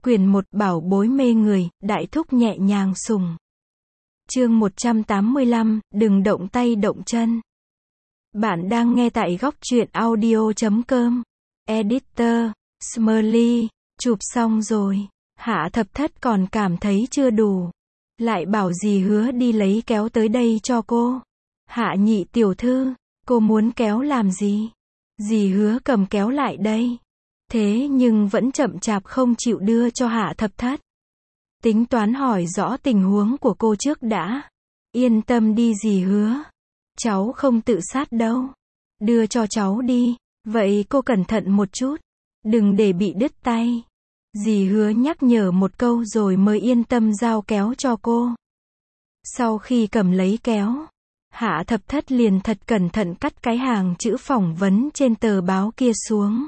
Quyển 1 Bảo bối mê người, đại thúc nhẹ nhàng sùng. Chương 185, đừng động tay động chân. Bạn đang nghe tại góc truyện audio.com. Editor, Smiley, chụp xong rồi. Hạ Thập Thất còn cảm thấy chưa đủ. Lại bảo dì Hứa đi lấy kéo tới đây cho cô. Hạ nhị tiểu thư, cô muốn kéo làm gì? Dì Hứa cầm kéo lại đây. Thế nhưng vẫn chậm chạp không chịu đưa cho Hạ Thập Thất. Tính toán hỏi rõ tình huống của cô trước đã. Yên tâm đi dì Hứa. Cháu không tự sát đâu. Đưa cho cháu đi. Vậy cô cẩn thận một chút. Đừng để bị đứt tay. Dì Hứa nhắc nhở một câu rồi mới yên tâm giao kéo cho cô. Sau khi cầm lấy kéo, Hạ Thập Thất liền thật cẩn thận cắt cái hàng chữ phỏng vấn trên tờ báo kia xuống.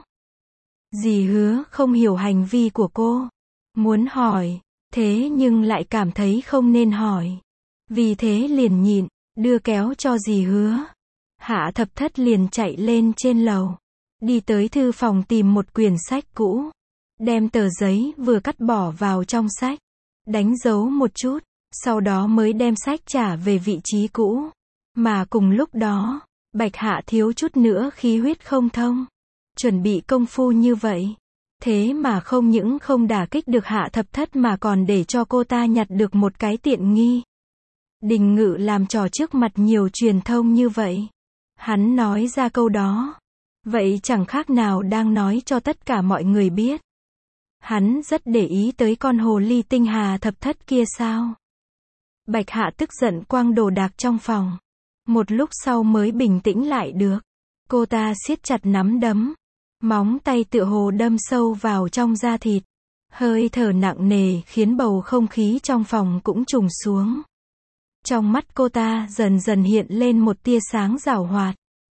Dì Hứa không hiểu hành vi của cô. Muốn hỏi, thế nhưng lại cảm thấy không nên hỏi. Vì thế liền nhịn, đưa kéo cho dì Hứa. Hạ Thập Thất liền chạy lên trên lầu. Đi tới thư phòng tìm một quyển sách cũ. Đem tờ giấy vừa cắt bỏ vào trong sách. Đánh dấu một chút. Sau đó mới đem sách trả về vị trí cũ. Mà cùng lúc đó, Bạch Hạ thiếu chút nữa khí huyết không thông. Chuẩn bị công phu như vậy. Thế mà không những không đả kích được Hạ Thập Thất mà còn để cho cô ta nhặt được một cái tiện nghi. Đình Ngự làm trò trước mặt nhiều truyền thông như vậy. Hắn nói ra câu đó. Vậy chẳng khác nào đang nói cho tất cả mọi người biết. Hắn rất để ý tới con hồ ly tinh Hạ Thập Thất kia sao. Bạch Hạ tức giận quăng đồ đạc trong phòng. Một lúc sau mới bình tĩnh lại được. Cô ta siết chặt nắm đấm. Móng tay tựa hồ đâm sâu vào trong da thịt. Hơi thở nặng nề khiến bầu không khí trong phòng cũng trùng xuống. Trong mắt cô ta dần dần hiện lên một tia sáng giảo hoạt.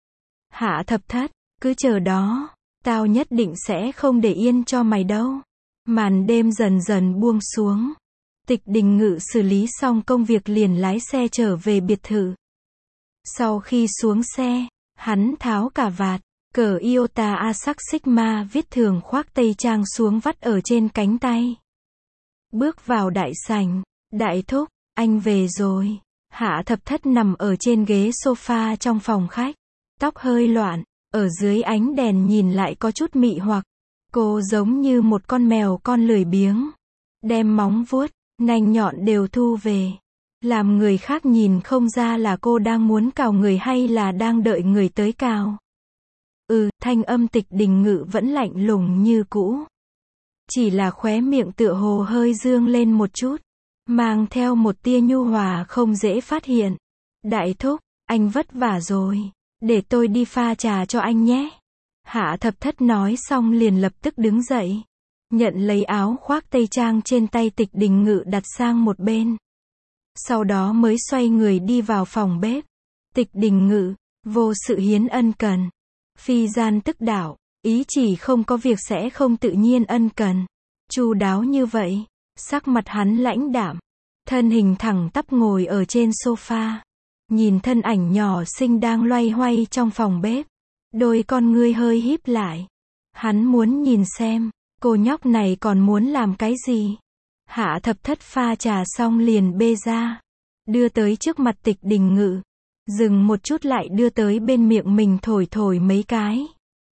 Hạ Thập Thất, cứ chờ đó. Tao nhất định sẽ không để yên cho mày đâu. Màn đêm dần dần buông xuống. Tịch Đình Ngự xử lý xong công việc liền lái xe trở về biệt thự. Sau khi xuống xe, hắn tháo cà vạt, cờ Iota Asac Sigma viết thường khoác tây trang xuống vắt ở trên cánh tay. Bước vào đại sảnh, đại thúc, anh về rồi. Hạ Thập Thất nằm ở trên ghế sofa trong phòng khách. Tóc hơi loạn, ở dưới ánh đèn nhìn lại có chút mị hoặc. Cô giống như một con mèo con lười biếng. Đem móng vuốt, nanh nhọn đều thu về. Làm người khác nhìn không ra là cô đang muốn cào người hay là đang đợi người tới cào. Thanh âm Tịch Đình Ngự vẫn lạnh lùng như cũ. Chỉ là khóe miệng tựa hồ hơi dương lên một chút. Mang theo một tia nhu hòa không dễ phát hiện. Đại thúc, anh vất vả rồi. Để tôi đi pha trà cho anh nhé. Hạ Thập Thất nói xong liền lập tức đứng dậy. Nhận lấy áo khoác tây trang trên tay Tịch Đình Ngự đặt sang một bên. Sau đó mới xoay người đi vào phòng bếp. Tịch Đình Ngự, vô sự hiến ân cần. Phi gian tức đạo, ý chỉ không có việc sẽ không tự nhiên ân cần. Chu đáo như vậy, sắc mặt hắn lãnh đạm. Thân hình thẳng tắp ngồi ở trên sofa. Nhìn thân ảnh nhỏ xinh đang loay hoay trong phòng bếp. Đôi con ngươi hơi híp lại. Hắn muốn nhìn xem, cô nhóc này còn muốn làm cái gì. Hạ Thập Thất pha trà xong liền bê ra. Đưa tới trước mặt Tịch Đình Ngự. Dừng một chút lại đưa tới bên miệng mình thổi thổi mấy cái.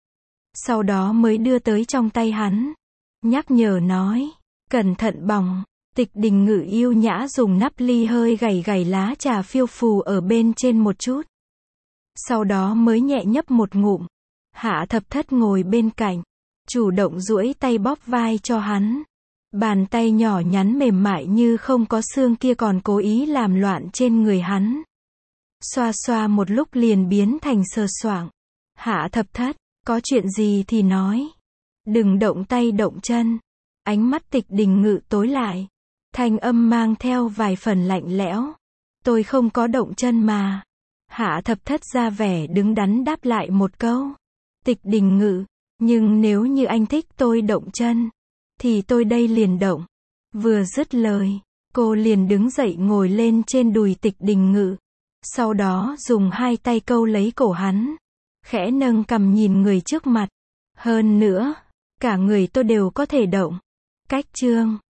Sau đó mới đưa tới trong tay hắn. Nhắc nhở nói. Cẩn thận bỏng. Tịch Đình Ngự yêu nhã dùng nắp ly hơi gảy gảy lá trà phiêu phù ở bên trên một chút. Sau đó mới nhẹ nhấp một ngụm. Hạ Thập Thất ngồi bên cạnh. Chủ động duỗi tay bóp vai cho hắn. Bàn tay nhỏ nhắn mềm mại như không có xương kia còn cố ý làm loạn trên người hắn. Xoa xoa một lúc liền biến thành sờ soạng. Hạ Thập Thất, có chuyện gì thì nói. Đừng động tay động chân. Ánh mắt Tịch Đình Ngự tối lại. Thanh âm mang theo vài phần lạnh lẽo. Tôi không có động chân mà. Hạ Thập Thất ra vẻ đứng đắn đáp lại một câu. Tịch Đình Ngự, nhưng nếu như anh thích tôi động chân, thì tôi đây liền động. Vừa dứt lời, cô liền đứng dậy ngồi lên trên đùi Tịch Đình Ngự. Sau đó dùng hai tay câu lấy cổ hắn. Khẽ nâng cằm nhìn người trước mặt. Hơn nữa, cả người tôi đều có thể động. Cách chương